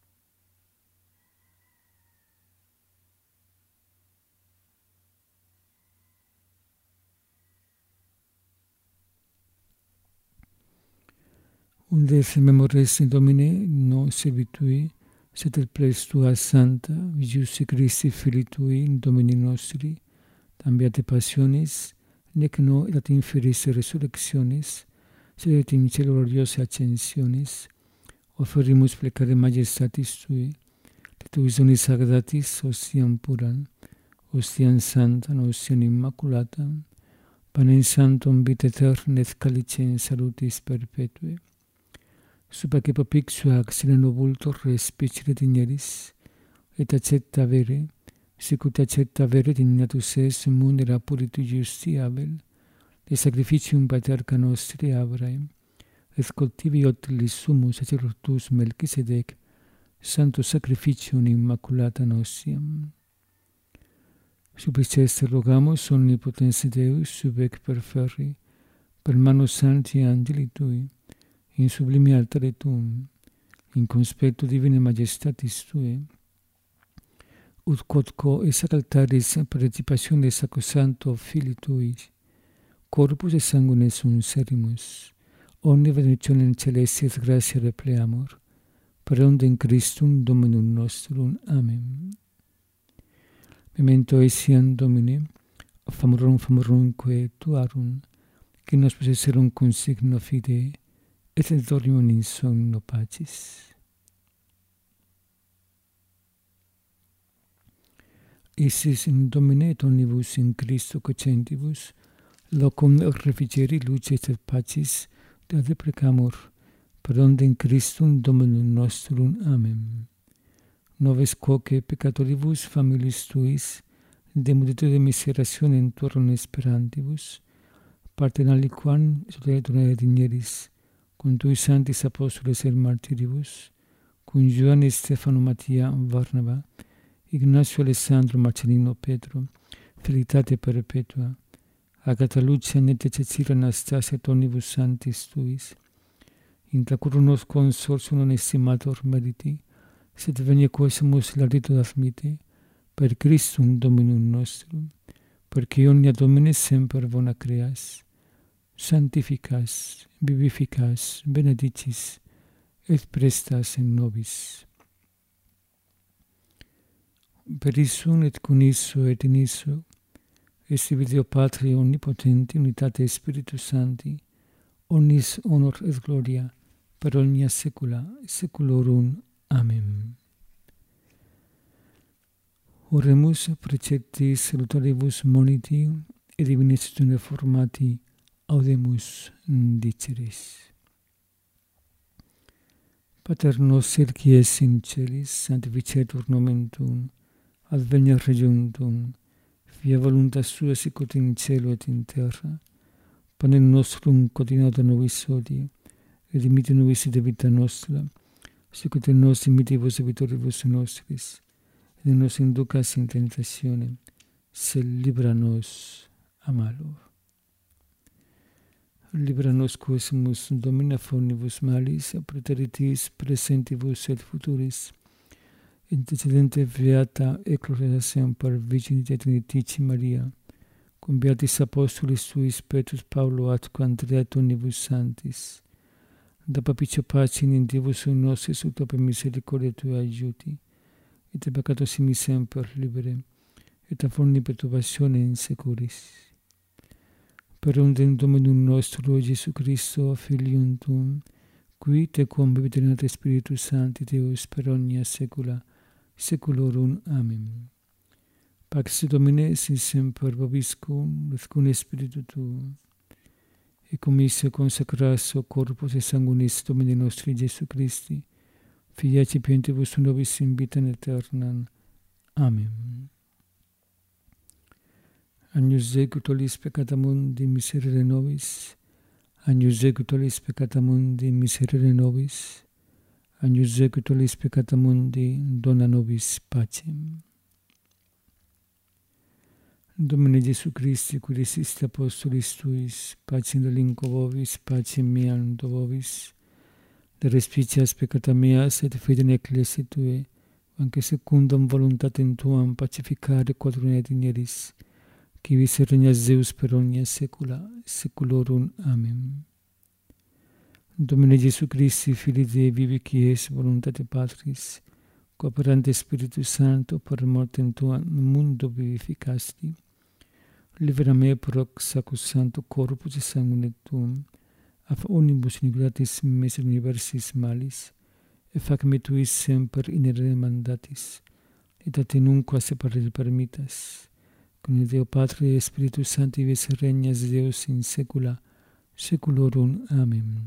Unde se memores in Domine no servitui, sed et ples tua santa, Iesu Christi Filii Tui, in Domini nostri, tam beate passionis, nec no et inferis resurrectionis, sed et in cielo gloriose ascensionis, offerimus plecare majestatis Tui, et Tuis donis agradatis ostiam puram, ostiam santam, ostiam immaculatam, panem santum vita aeterna et calicem salutis perpetue, super popixua ac sine novultor respicere digneris, et accepta vere, sicut accepta vere dignatus es munera puritu justiavel, de sacrificium paterca nostri Abraham, et cultivi otilis sumus sacerdotus Melchisedec, santo sacrificium immaculata nostiam. Subiceste rogamus omnipotens Deus, sub ec perferri, per manus sancti angeli Tui, in sublime altare Tuum, in conspectu divine majestatis Tue, ut quodco esac altaris participationem sacrosancto Filii Tui, corpus et sanguine sunt serimus, omni benedictionem celesti et gratia repleamur, per unde in Christum Dominum nostrum. Amen. Memento etiam Domine, famorum famorumque Tuarum, qui nos possesserum consigno fidei, et dormium in somno pacis. Isis in Domine et omnibus in Christo cocentibus, locum refrigeri luces et pacis, de deprecamur, per onde in Christum Dominum nostrum. Amen. Noves quoque peccatoribus familis tuis, de multitude miseratione in turno esperantibus, partem aliquam soterior digneris, cum tui sanctis apostoles et martiribus, cum Ioanne Stefano Mattia Varnava, Ignacio Alessandro Marcellino Petro, Felicitate perpetua, Agata Lucia Nete Cecilia Anastasia et omnibus sanctis tuis, intra curum nos consortium non estimator meriti, sed venia quosimus larito admite, per Christum Dominum nostrum, perque omnia Domine semper bona creas, sanctificas, vivificas, benedicis, et prestas in nobis. Per issum et cum isso et in isso, est Deo Patri omnipotenti, unitate Spiritus Sancti, omnis honor et gloria, per omnia saecula saeculorum. Amen. Oremus preceptis salutaribus moniti, et divini stune formati audemus diceris. Pater noster qui es in celis, sanctificetur nomen tuum, adveniat regnum tuum, fiat voluntas sua sicut in cielo et in terra. Panem nostrum quotidianum da nobis hodie, et dimitte nobis debita nostra, sicut et nos dimittivos debitoribus nostris, et ne nos inducas in tentationem, sed libera nos a malo. Libera nos quosimus Domine omnibus malis, praeteritis presentibus et futuris, intercedente beata et gloriosa semper Virgine Trinitatis Maria, cum beatis apostolis tuis Petrus Paulo atque Andrea et omnibus sanctis, da papicio pace in Divus nostris ut per misericordia tua aiuti, et peccato simi semper libere, et a forni perturbatione in securis. Per undem Dominum nostro Iesu Christo, Filium tuum, qui te quam vivit Spiritus Sancti Deus per omnia saecula saeculorum. Amen. Pax Domine sit semper vobiscum, et cum spiritu tuum. Et commissio consecras o corpus et sanguinis Domini nostri Iesu Christi, Filii accipientibus nobis in vitam aeternam. Amen. Agnus Dei qui tollis peccata mundi, miserere nobis. Agnus Dei qui tollis peccata mundi, miserere nobis. Agnus Dei qui tollis peccata mundi, dona nobis pacem. Domine Iesu Christi, qui resiste apostolis tuis, pacem relinquo vobis, pacem meam do vobis, de respicias peccata meas et fide in ecclesiae tue, anque secundum voluntatem tuam pacificare quadrune digneris, qui vis regnas Deus per omnia saecula saeculorum. Amen. Domine Iesu Christi, Filii Dei vivi, qui es voluntate Patris, cooperante Spiritus Sancto, per mortem tuam mundo vivificasti, libera me proc sacrosancto corpus et sanguine tuum, af omnibus iniquitatis miser universis malis, et fac me tuis semper inere mandatis, et a te nunquam separare permittas, cum Deo Patri et Spiritus Sancti vis regnas Deus in saecula saeculorum. Amen.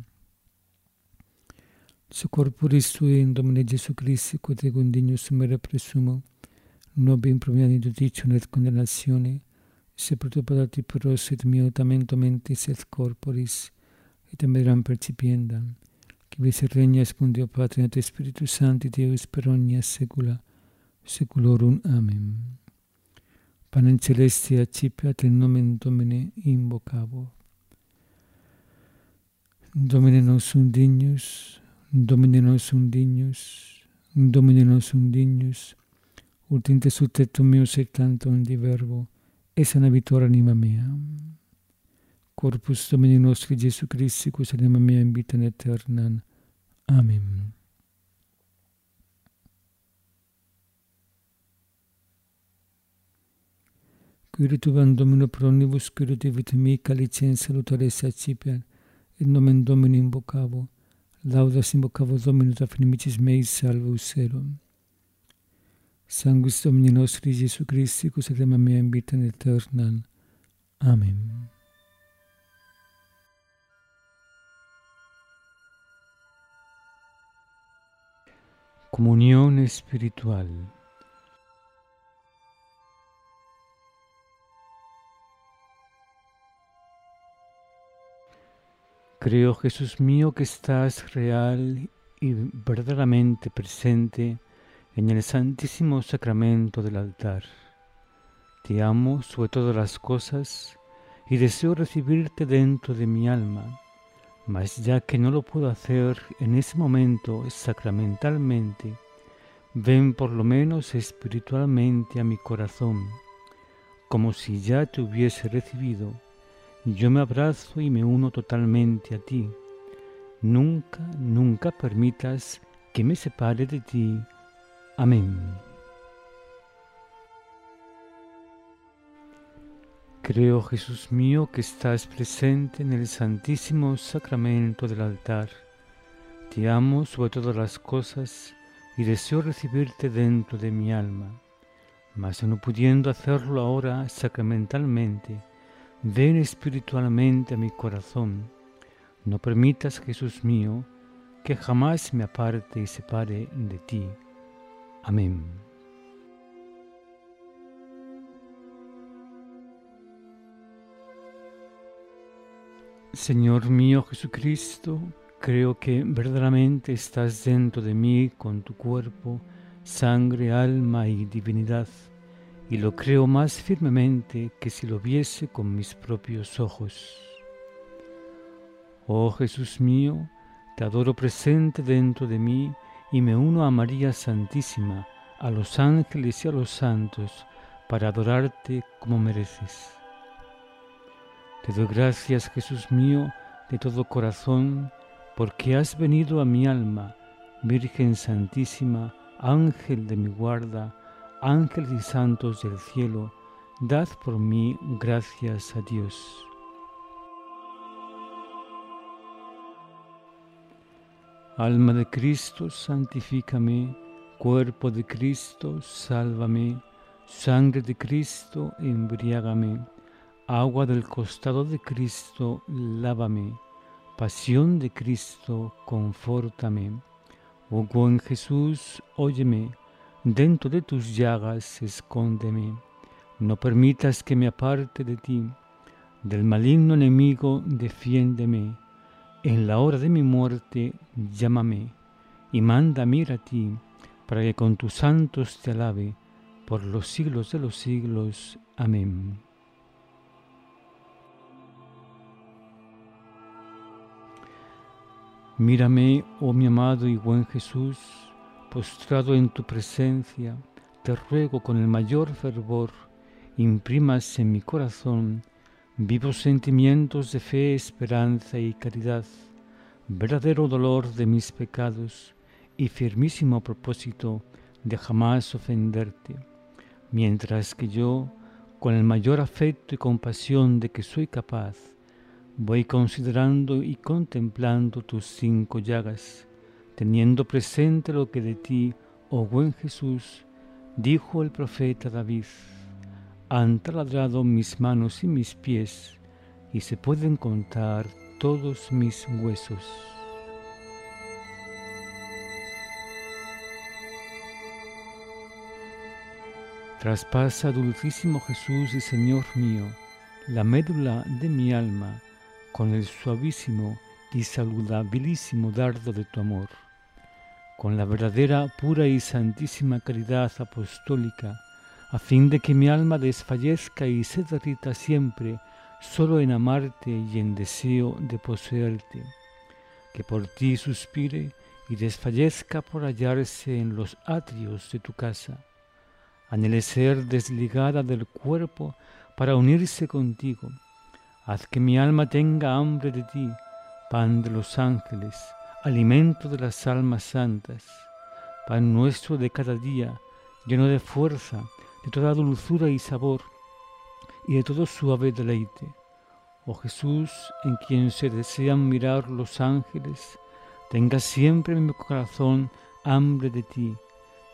So corporis tui in Domine Iesu Christi, quod ego dignus sumere presumo, nobi improviam in judicium et condemnatione, se perturbati pros et miotamento mentis et corporis, et ameram percipiendam, qui vis regnas cum Deo Patri et Spiritus Sancti Deus per omnia saecula saeculorum. Amen. Panem celestia accipiat in nomen Domini invocabo. Domine nostrum dignus, Domine nostrum dignus, Domine nostrum dignus, ut in te succettum meus et tantum di verbo, et sana vitor anima mea. Corpus Domini nostri Iesu Christi, quis anima mea in vitam aeternam. Amen. Quirituvam Domino pro omnibus, quiriti vita mihi calicem salutares accipiat, et nomen Domini invocabo, laudas invocabo Dominus a finimicis meis salvus erum. Sanguis Domini nostri Jesu Christi, cusat ma mea in vitam aeternam. Amen. Comunión espiritual. Creo, Jesús mío, que estás real y verdaderamente presente en el santísimo sacramento del altar. Te amo sobre todas las cosas y deseo recibirte dentro de mi alma, mas ya que no lo puedo hacer en ese momento sacramentalmente, ven por lo menos espiritualmente a mi corazón, como si ya te hubiese recibido. Yo me abrazo y me uno totalmente a ti. Nunca, nunca permitas que me separe de ti. Amén. Creo, Jesús mío, que estás presente en el santísimo sacramento del altar. Te amo sobre todas las cosas y deseo recibirte dentro de mi alma. Mas no pudiendo hacerlo ahora sacramentalmente, ven espiritualmente a mi corazón. No permitas, Jesús mío, que jamás me aparte y separe de ti. Amén. Señor mío Jesucristo, creo que verdaderamente estás dentro de mí con tu cuerpo, sangre, alma y divinidad, y lo creo más firmemente que si lo viese con mis propios ojos. Oh Jesús mío, te adoro presente dentro de mí y me uno a María Santísima, a los ángeles y a los santos, para adorarte como mereces. Te doy gracias, Jesús mío, de todo corazón, porque has venido a mi alma, Virgen Santísima, Ángel de mi guarda, ángeles y santos del cielo, dad por mí gracias a Dios. Alma de Cristo, santifícame. Cuerpo de Cristo, sálvame. Sangre de Cristo, embriágame. Agua del costado de Cristo, lávame. Pasión de Cristo, confórtame. Oh buen Jesús, óyeme. Dentro de tus llagas, escóndeme. No permitas que me aparte de ti. Del maligno enemigo, defiéndeme. En la hora de mi muerte, llámame, y mándame ir a ti, para que con tus santos te alabe, por los siglos de los siglos. Amén. Mírame, oh mi amado y buen Jesús, postrado en tu presencia, te ruego con el mayor fervor, imprimas en mi corazón vivos sentimientos de fe, esperanza y caridad, verdadero dolor de mis pecados y firmísimo propósito de jamás ofenderte, mientras que yo, con el mayor afecto y compasión de que soy capaz, voy considerando y contemplando tus cinco llagas, teniendo presente lo que de ti, oh buen Jesús, dijo el profeta David: han taladrado mis manos y mis pies, y se pueden contar todos mis huesos. Traspasa, dulcísimo Jesús y Señor mío, la médula de mi alma con el suavísimo y saludabilísimo dardo de tu amor, con la verdadera, pura y santísima caridad apostólica, a fin de que mi alma desfallezca y se derrita siempre solo en amarte y en deseo de poseerte, que por ti suspire y desfallezca por hallarse en los atrios de tu casa, anhele ser desligada del cuerpo para unirse contigo. Haz que mi alma tenga hambre de ti, pan de los ángeles, alimento de las almas santas, pan nuestro de cada día, lleno de fuerza, de toda dulzura y sabor, y de todo suave deleite. Oh Jesús, en quien se desean mirar los ángeles, tenga siempre en mi corazón hambre de ti,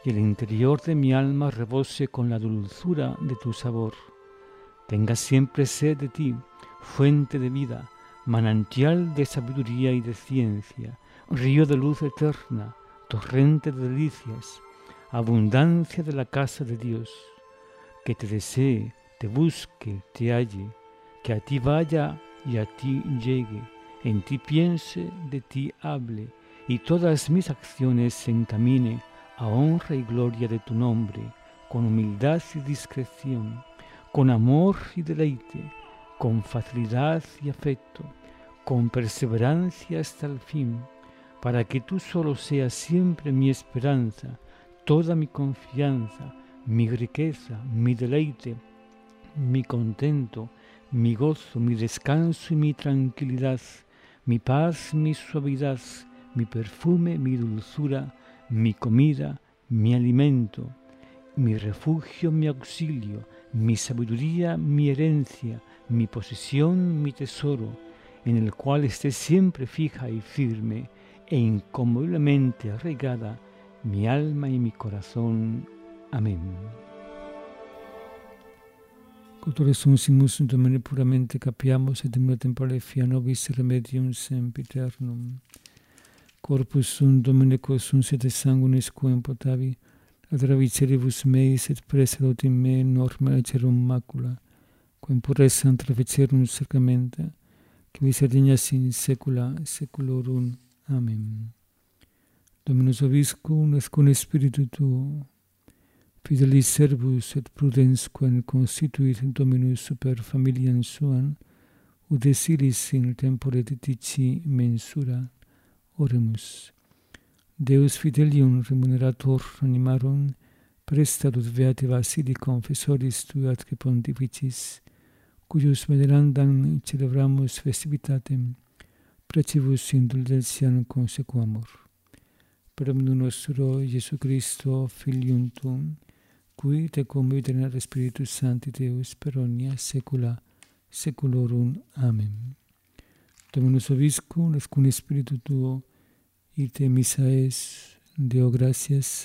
y el interior de mi alma rebose con la dulzura de tu sabor. Tenga siempre sed de ti, fuente de vida, manantial de sabiduría y de ciencia, río de luz eterna, torrente de delicias, abundancia de la casa de Dios. Que te desee, te busque, te halle, que a ti vaya y a ti llegue, en ti piense, de ti hable, y todas mis acciones se encamine a honra y gloria de tu nombre, con humildad y discreción, con amor y deleite, con facilidad y afecto, con perseverancia hasta el fin, para que tú solo seas siempre mi esperanza, toda mi confianza, mi riqueza, mi deleite, mi contento, mi gozo, mi descanso y mi tranquilidad, mi paz, mi suavidad, mi perfume, mi dulzura, mi comida, mi alimento, mi refugio, mi auxilio, mi sabiduría, mi herencia, mi posesión, mi tesoro, en el cual esté siempre fija y firme e inconmoviblemente arraigada mi alma y mi corazón. Amén. Cultura sunsimus Domine puramente capiamus et in temporale fia nobis remedium sempiternum. Corpus sum Domine quos sunt sed sanguinis quem potavi, atraviceribus meis et preserot in me norma ecerum macula, quem pure santa fecerum sacramenta, que vis dignas in saecula saeculorum. Amen. Dominus vobiscum et cum spiritu tuo, fidelis servus et prudens quem constituit Dominus super familiam suam, ut desiris in tempore ditici mensura. Oremus. Deus fidelium remunerator animarum, prestatus beati Vasili confessoris tui atque pontificis, cuius venerandam celebramus festivitatem, precibus indulgentiam consequamur. Per omnium nostro Iesu Christo, Filium tuum, qui te cum et Spiritus Sancti Deus per omnia saecula saeculorum. Amen. Dominus vobiscum et cum spiritu tuo, ite missa es, Deo gratias.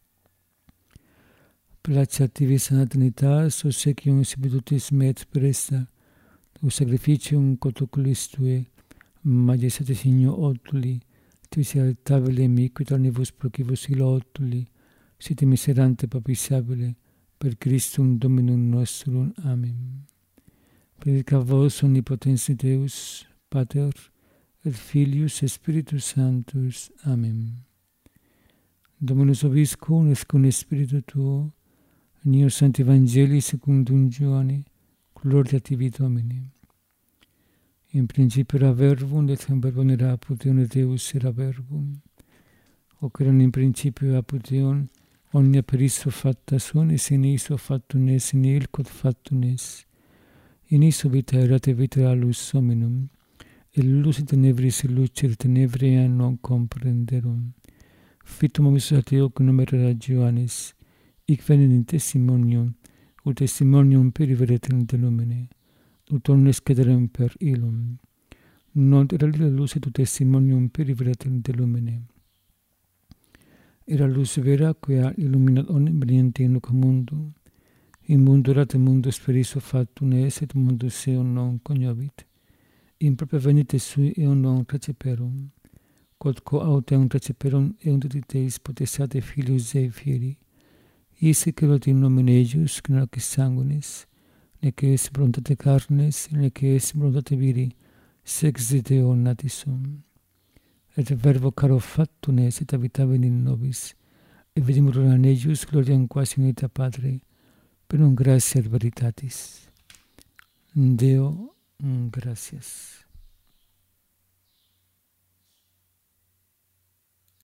Placet tibi Santa Trinitas, obsequium spiritus me et presta, tu sacrificium cotoculis tue, majestate signo otuli, tibi altabile miquit omnibus procibus illa otuli, sit miserante papisabile, per Christum Dominum nostrum. Amen. Predica vos omnipotens Deus, Pater, et Filius et Spiritus Sanctus. Amen. Dominus vobiscum et cum spiritu tuo, nihil sancti Evangelii secundum Ioanne, gloria tibi Domine. In principio era verbum, et verbum era apud Deum, et Deus era verbum. Hoc eram in principio apud Deum, omnia per isto facta sunt, et in isto factum est, in il quod factum est. In isto vita erat, et vita era lux hominum, et lux tenebris et luce tenebrae non comprenderum. Fitum hominis ateo cum nomen era Ioannes, hic venit in testimonium, ut testimonium periveret in lumine, ut omnes cederem per illum. Non era lila lux et ut testimonium periveret in lumine. Era lux vera quia illuminat omnem veniente in loco mundo. In mundo erat et mundus per iso factum est, et mundus eum non cognovit. In propria venite sui eum non receperum. Quod quo aut eum receperum eum duditeis potestate Filius Dei fieri. Isse celot in nomine eius, nec sanguinis, nec est voluntate carnes, nec est voluntate viri, sex de Deo natis sum. Et verbo caro factum est, et habitavit in nobis, et vidimur in eius gloriam quasi unita Patre, per non gratia et veritatis. Deo, gracias.